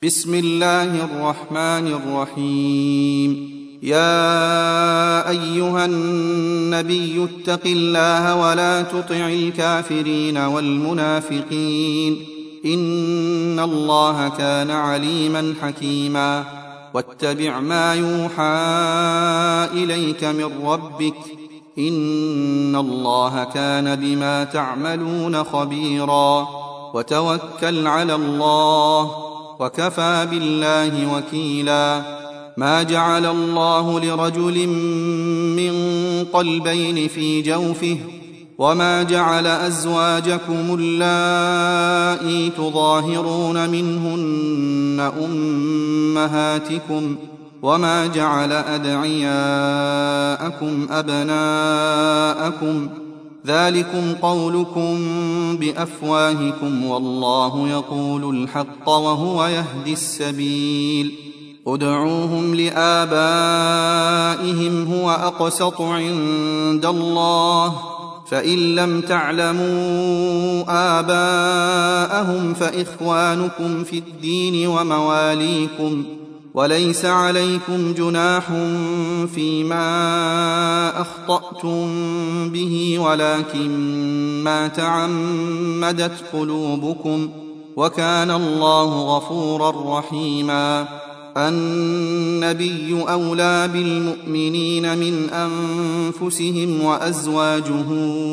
بسم الله الرحمن الرحيم. يا أيها النبي اتق الله ولا تطع الكافرين والمنافقين إن الله كان عليما حكيما. واتبع ما يوحى إليك من ربك إن الله كان بما تعملون خبيرا. وتوكل على الله وكفى بالله وكيلا. ما جعل الله لرجل من قلبين في جوفه وما جعل أزواجكم اللائي تظاهرون منهن أمهاتكم وما جعل أدعياءكم أبناءكم ذلكم قولكم بأفواهكم والله يقول الحق وهو يهدي السبيل. ادعوهم لآبائهم هو أقسط عند الله فإن لم تعلموا آباءهم فإخوانكم في الدين ومواليكم وليس عليكم جناح فيما أخطأتم به ولكن ما تعمدت قلوبكم وكان الله غفورا رحيما. النبي أولى بالمؤمنين من أنفسهم وأزواجه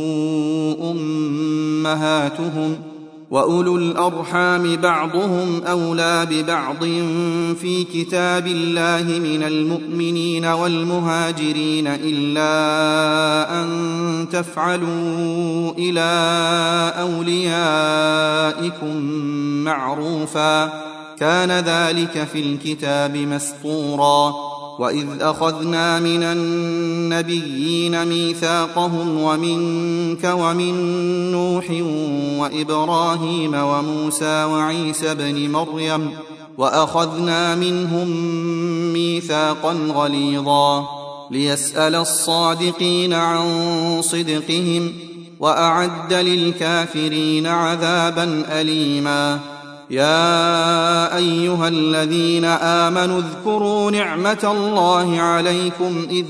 أمهاتهم وأولو الأرحام بعضهم أولى ببعض في كتاب الله من المؤمنين والمهاجرين إلا أن تفعلوا إلى أوليائكم معروفا كان ذلك في الكتاب مسطورا. وإذ أخذنا من النبيين ميثاقهم ومنك ومن نوح وإبراهيم وموسى وعيسى بن مريم وأخذنا منهم ميثاقا غليظا ليسأل الصادقين عن صدقهم وأعد للكافرين عذابا أليما. يا أيها الذين آمنوا اذكروا نعمة الله عليكم إذ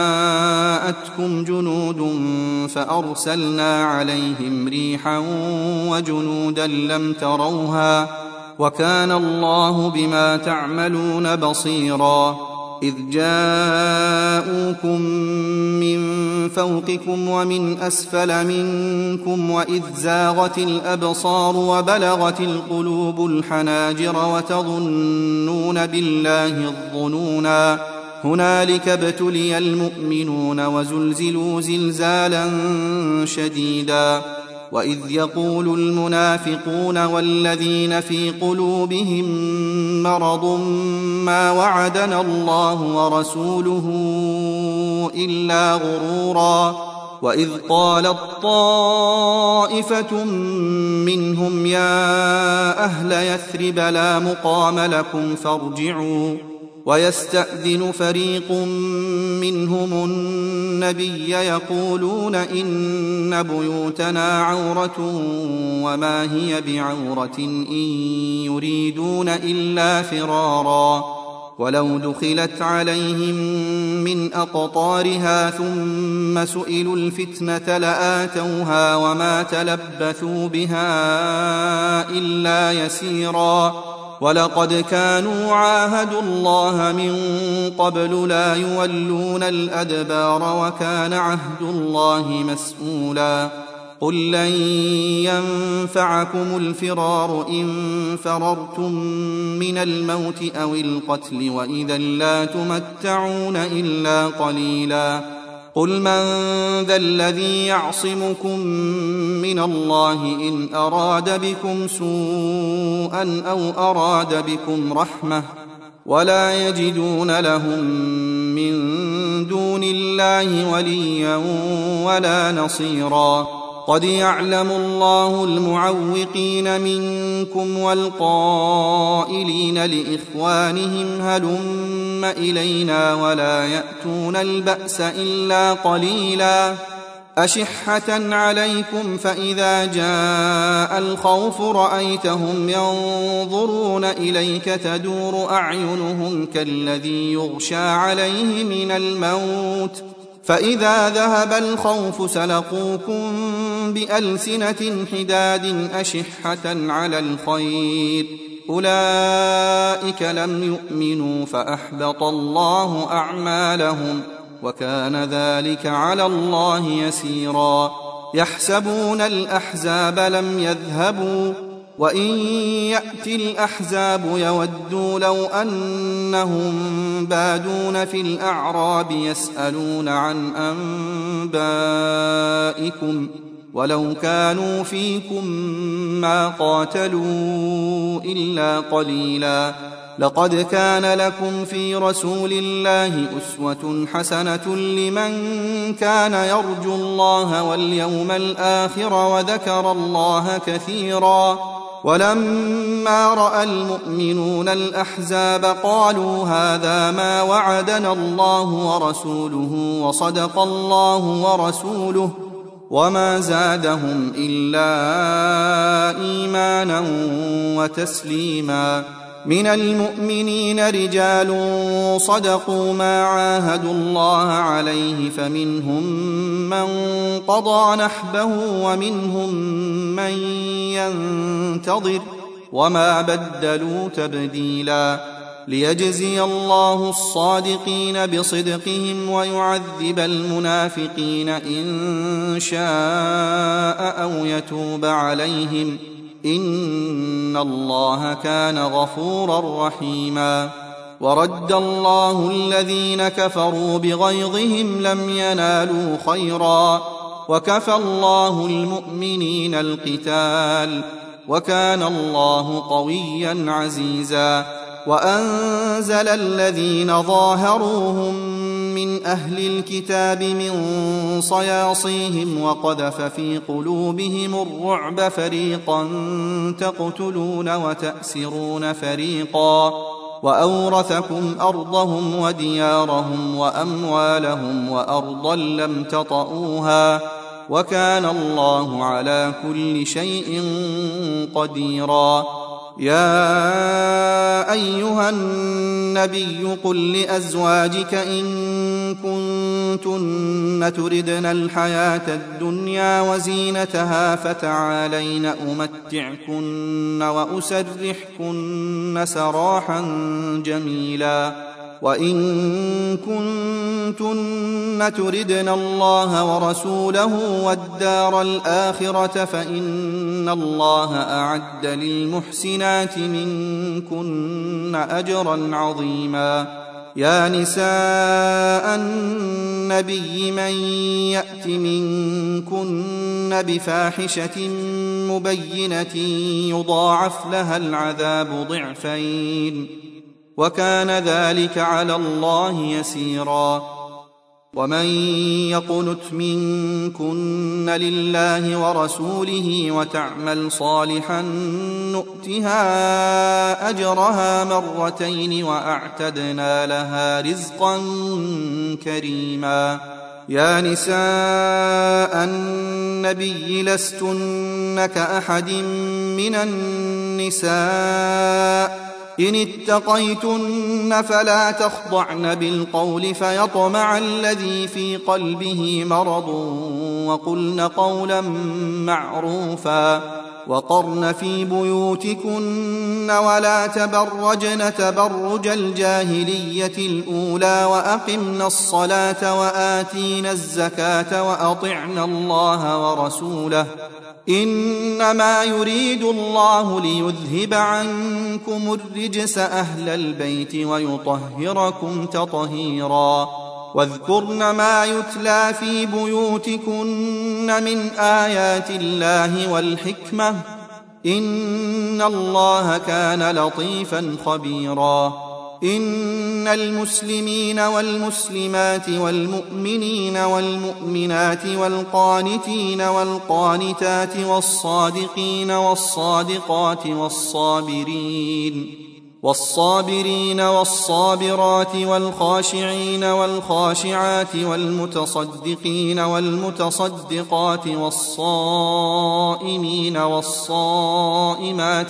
جاءتكم جنود فأرسلنا عليهم ريحا وجنودا لم تروها وكان الله بما تعملون بصيرا. إذ جاءوكم من فوقكم ومن أسفل منكم وإذ زاغت الأبصار وبلغت القلوب الحناجر وتظنون بالله الظنونا هنالك ابتلي المؤمنون وزلزلوا زلزالا شديدا. وإذ يقول المنافقون والذين في قلوبهم مرض ما وعدنا الله ورسوله إلا غرورا. وإذ قالت طائفة منهم يا أهل يثرب لا مقام لكم فارجعوا ويستأذن فريق منهم النبي يقولون إن بيوتنا عورة وما هي بعورة إن يريدون إلا فرارا. ولو دخلت عليهم من أقطارها ثم سئلوا الفتنة لآتوها وما تلبثوا بها إلا يسيرا. ولقد كانوا عاهدوا الله من قبل لا يولون الأدبار وكان عهد الله مسؤولا. قل لن ينفعكم الفرار إن فررتم من الموت أو القتل وإذا لا تمتعون إلا قليلا. قل من ذا الذي يعصمكم من الله إن أراد بكم سوءا أو أراد بكم رحمة ولا يجدون لهم من دون الله وليا ولا نصيرا. قد يعلم الله المعوقين منكم والقائلين لإخوانهم هلم إلينا ولا يأتون البأس إلا قليلا. أشحة عليكم فإذا جاء الخوف رأيتهم ينظرون إليك تدور أعينهم كالذي يغشى عليه من الموت فإذا ذهب الخوف سلقوكم بألسنة حداد أشحة على الخير أولئك لم يؤمنوا فأحبط الله أعمالهم وكان ذلك على الله يسيرا يحسبون الأحزاب لم يذهبوا وإن يأتي الأحزاب يودوا لو أنهم بادون في الأعراب يسألون عن أنبائكم ولو كانوا فيكم ما قاتلوا إلا قليلا لقد كان لكم في رسول الله أسوة حسنة لمن كان يرجو الله واليوم الآخر وذكر الله كثيرا ولما رأى المؤمنون الأحزاب قالوا هذا ما وعدنا الله ورسوله وصدق الله ورسوله وما زادهم إلا إيمانا وتسليما من المؤمنين رجال صدقوا ما عاهدوا الله عليه فمنهم من قضى نحبه ومنهم من ينتظر وما بدلوا تبديلا ليجزي الله الصادقين بصدقهم ويعذب المنافقين إن شاء أو يتوب عليهم إن الله كان غفورا رحيما ورد الله الذين كفروا بغيظهم لم ينالوا خيرا وكفى الله المؤمنين القتال وكان الله قويا عزيزا وأنزل الذين ظاهروهم من أهل الكتاب من صياصيهم وقذف في قلوبهم الرعب فريقا تقتلون وتأسرون فريقا وأورثكم أرضهم وديارهم وأموالهم وأرضا لم تطئوها وكان الله على كل شيء قديرا يا أيها النبي قل لأزواجك إن كنتن تردن الحياة الدنيا وزينتها فتعالين أمتعكن وأسرحكن سراحا جميلا وإن كنتن تردن الله ورسوله والدار الآخرة فإن الله أعد للمحسنات منكن أجرا عظيما يا نساء النبي من يأت منكن بفاحشة مبينة يضاعف لها العذاب ضعفين وكان ذلك على الله يسيرا ومن يقنت منكن لله ورسوله وتعمل صالحا نؤتها أجرها مرتين وأعتدنا لها رزقا كريما يا نساء النبي لستن كأحد من النساء إن اتقيتن فلا تخضعن بالقول فيطمع الذي في قلبه مرض وقلن قولا معروفا وقرن في بيوتكن ولا تبرجن تبرج الجاهلية الأولى وأقمن الصلاة وآتينا الزكاة وأطعن الله ورسوله إنما يريد الله ليذهب عنكم الرجس أهل البيت ويطهركم تطهيرا واذكرن ما يتلى في بيوتكن من آيات الله والحكمة إن الله كان لطيفا خبيرا إن المسلمين والمسلمات والمؤمنين والمؤمنات والقانتين والقانتات والصادقين والصادقات والصابرين والصابرين والصابرات والخاشعين والخاشعات والمتصدقين والمتصدقات والصائمين والصائمات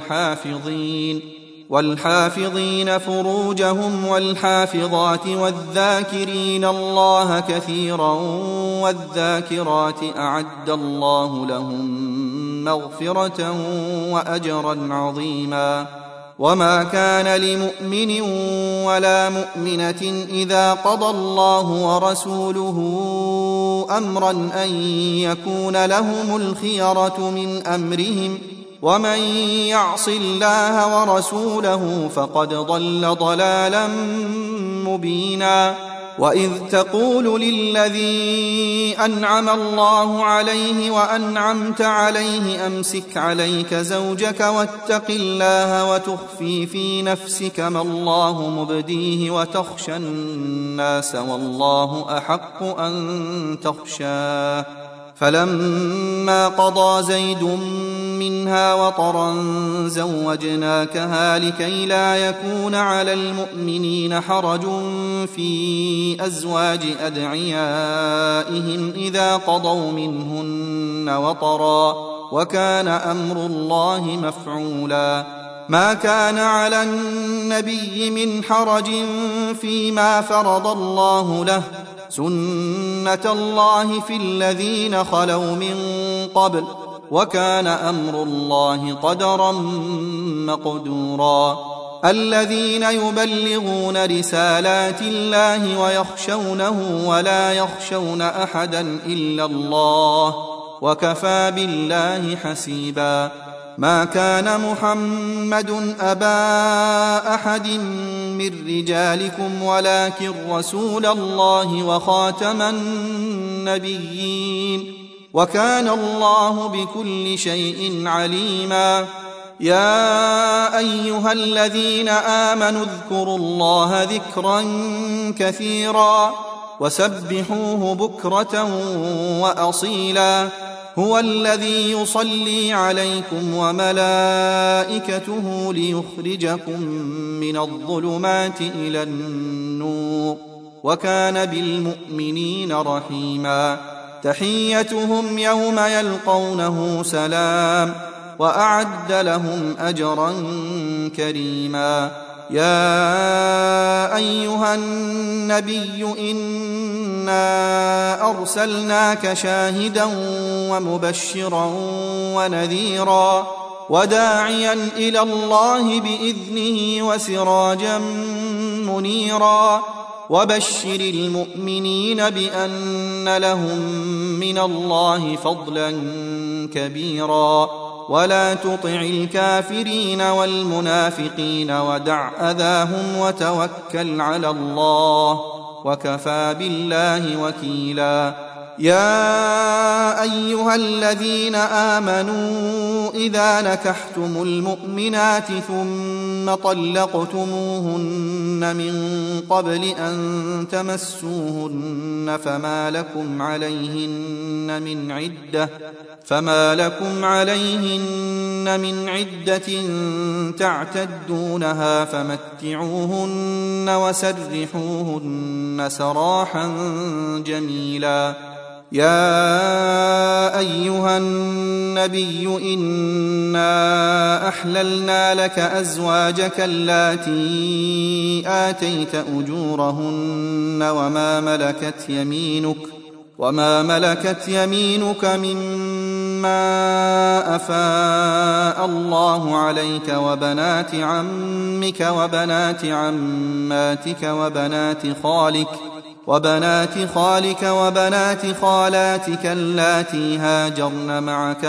والحافظين فروجهم والحافظات والذاكرين الله كثيرا والذاكرات أعد الله لهم مغفرة وأجرا عظيما. وما كان لمؤمن ولا مؤمنة إذا قضى الله ورسوله أمرا أن يكون لهم الخيرة من أمرهم، ومن يعص الله ورسوله فقد ضل ضلالا مبينا. وإذ تقول للذي أنعم الله عليه وأنعمت عليه أمسك عليك زوجك واتق الله وتخفي في نفسك ما الله مبديه وتخشى الناس والله أحق أن تخشاه، فلما قضى زيد منها وطرا زوجناكها لكي لا يكون على المؤمنين حرج في أزواج أدعيائهم إذا قضوا منهن وطرا، وكان أمر الله مفعولا. ما كان على النبي من حرج فيما فرض الله له، سنة الله في الذين خلوا من قبل، وكان أمر الله قدرا مقدورا. الذين يبلغون رسالات الله ويخشونه ولا يخشون أحدا إلا الله، وكفى بالله حسيبا. ما كان محمد أبا أحد من رجالكم ولكن رسول الله وخاتم النبيين، وكان الله بكل شيء عليما. يا أيها الذين آمنوا اذكروا الله ذكرا كثيرا وسبحوه بكرة وأصيلا. هو الذي يصلي عليكم وملائكته ليخرجكم من الظلمات إلى النور، وكان بالمؤمنين رحيما. تحيتهم يوم يلقونه سلام، وأعد لهم أجرا كريما. يا أيها النبي إنا أرسلناك شاهدا ومبشرا ونذيرا وداعيا إلى الله بإذنه وسراجا منيرا. وبشر المؤمنين بأن لهم من الله فضلا كبيرا، ولا تطع الكافرين والمنافقين ودع أذاهم وتوكل على الله، وكفى بالله وكيلا. يا أيها الذين آمنوا إذا نكحتم المؤمنات ثم طلقتموهن من قبل أن تمسوهن فما لكم عليهن من عدة تعتدونها فمتعوهن وسرحوهن سراحا جميلا. يا أيها النبي إنا أحللنا لك أزواجك اللاتي آتيت أجورهن وما ملكت يمينك مما أفاء الله عليك وبنات عمك وبنات عماتك وبنات خالك وبنات خالاتك اللاتي هاجرن معك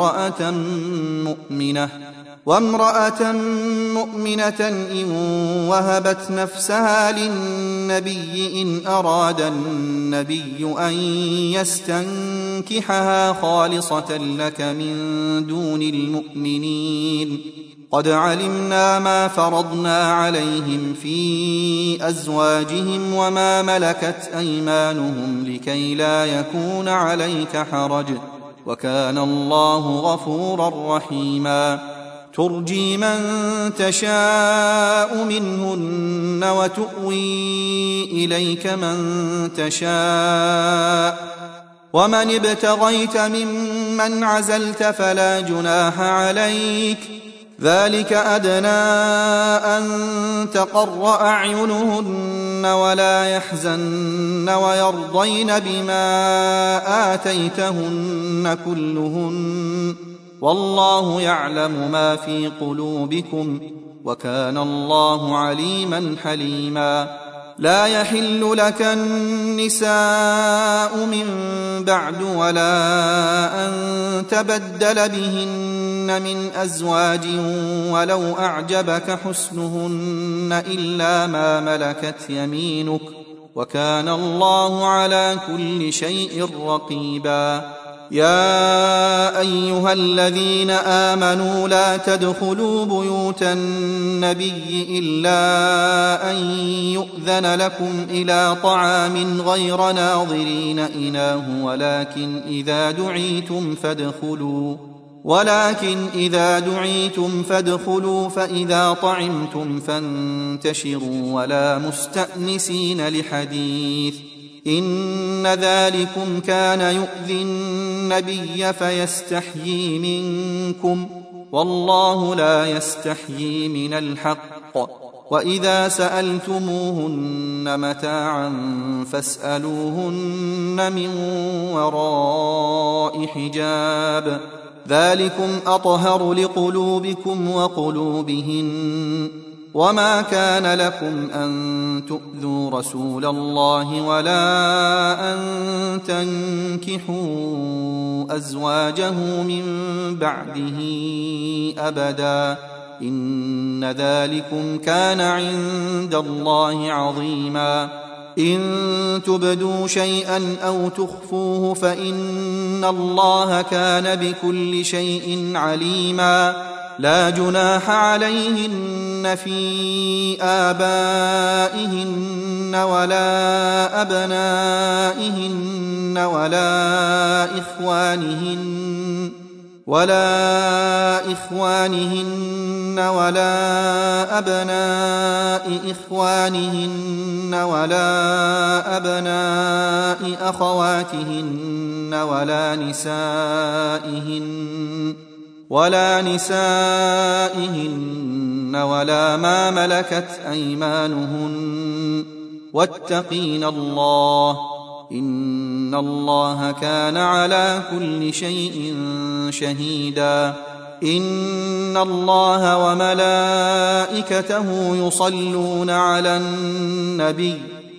وامرأة مؤمنة إن وهبت نفسها للنبي إن أراد النبي أن يستنكحها خالصة لك من دون المؤمنين. قد علمنا ما فرضنا عليهم في أزواجهم وما ملكت أيمانهم لكي لا يكون عليك حرج، وكان الله غفورا رحيما. ترجي من تشاء منهن وتؤوي إليك من تشاء، ومن ابتغيت ممن عزلت فلا جناح عليك، ذلك أدنى أن تقر أعينهن ولا يحزن ويرضين بما آتيتهن كلهن، والله يعلم ما في قلوبكم وكان الله عليما حليما. لا يحل لك النساء من بعد ولا أن تبدل بهن من أزواج ولو أعجبك حسنهن إلا ما ملكت يمينك، وكان الله على كل شيء رقيبا. يا أيها الذين آمنوا لا تدخلوا بيوت النبي إلا أن يؤذن لكم إلى طعام غير ناظرين إناه ولكن إذا دعيتم فادخلوا فإذا طعمتم فانتشروا ولا مستأنسين لحديث، إن ذلكم كان يؤذي النبي فيستحيي منكم، والله لا يستحيي من الحق. وإذا سألتموهن متاعا فاسألوهن من وراء حجاب، ذلكم أطهر لقلوبكم وقلوبهن. وما كان لكم أن تؤذوا رسول الله ولا أن تنكحوا أزواجه من بعده أبدا، إن ذلكم كان عند الله عظيما. إن تبدوا شيئا أو تخفوه فإن الله كان بكل شيء عليما. لا جناح عليهن في آبائهن ولا أبنائهن ولا إخوانهن ولا أبناء إخوانهن ولا أبناء أخواتهن ولا نسائهن ولا ما ملكت أيمانهن، واتقين الله إن الله كان على كل شيء شهيدا. إن الله وملائكته يصلون على النبي،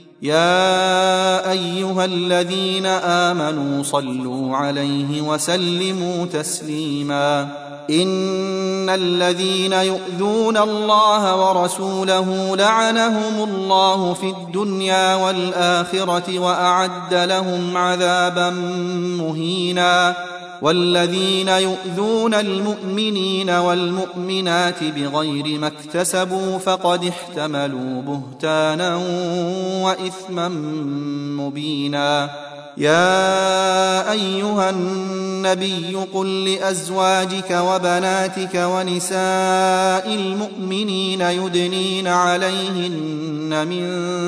يا أيها الذين آمنوا صلوا عليه وسلموا تسليما. إن الذين يؤذون الله ورسوله لعنهم الله في الدنيا والآخرة وأعد لهم عذابا مهينا. والذين يؤذون المؤمنين والمؤمنات بغير ما اكتسبوا فقد احتملوا بهتانا وإثما مبينا. يا أيها النبي قل لأزواجك وبناتك ونساء المؤمنين يدنين عليهن من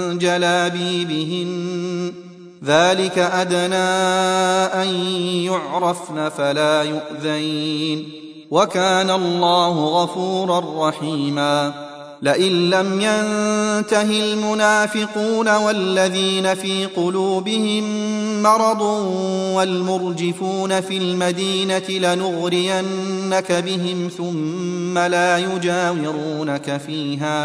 جلابيبهن، ذلك أدنى أن يعرفن فلا يؤذين، وكان الله غفورا رحيما. لئن لم ينته المنافقون والذين في قلوبهم مرض والمرجفون في المدينة لنغرينك بهم ثم لا يجاورونك فيها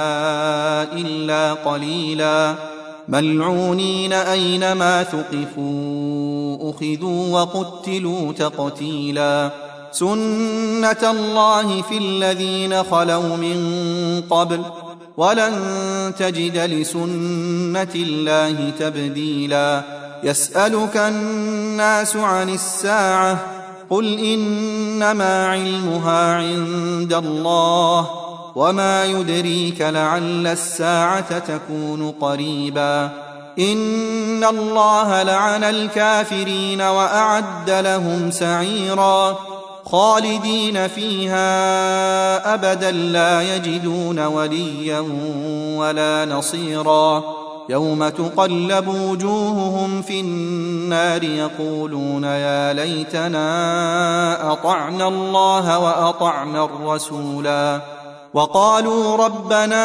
إلا قليلا، ملعونين أينما ثقفوا أخذوا وقتلوا تقتيلا. سنة الله في الذين خلوا من قبل ولن تجد لسنة الله تبديلا. يسألك الناس عن الساعة قل إنما علمها عند الله وما يدريك لعل الساعة تكون قريبا. إن الله لعن الكافرين وأعد لهم سعيرا. خالدين فيها أبدا لا يجدون وليا ولا نصيرا يوم تقلب وجوههم في النار يقولون يا ليتنا أطعنا الله وأطعنا الرسولا وقالوا ربنا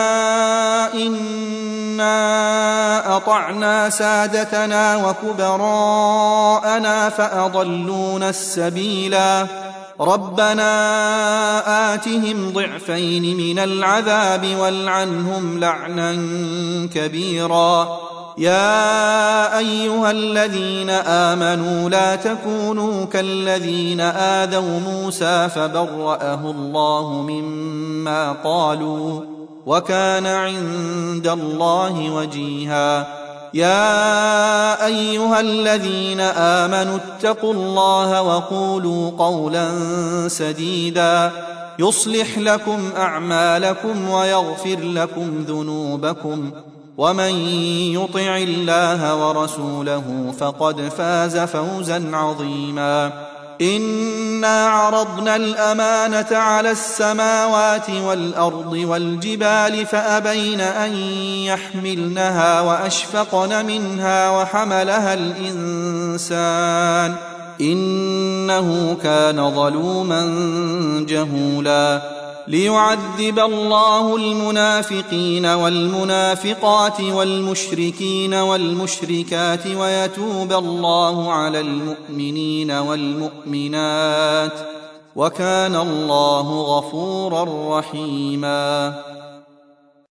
إنا أطعنا سادتنا وكبراءنا فأضلونا السبيلا ربنا آتهم ضعفين من العذاب والعنهم لعنا كبيرا يا أيها الذين آمنوا لا تكونوا كالذين آذوا موسى فبرأه الله مما قالوا وكان عند الله وجيها يا أيها الذين آمنوا اتقوا الله وقولوا قولا سديدا يصلح لكم أعمالكم ويغفر لكم ذنوبكم ومن يطع الله ورسوله فقد فاز فوزا عظيما إنا عرضنا الأمانة على السماوات والأرض والجبال فأبين أن يحملنها وأشفقن منها وحملها الإنسان إنه كان ظلوما جهولا ليعذب الله المنافقين والمنافقات والمشركين والمشركات ويتوب الله على المؤمنين والمؤمنات وكان الله غفورا رحيما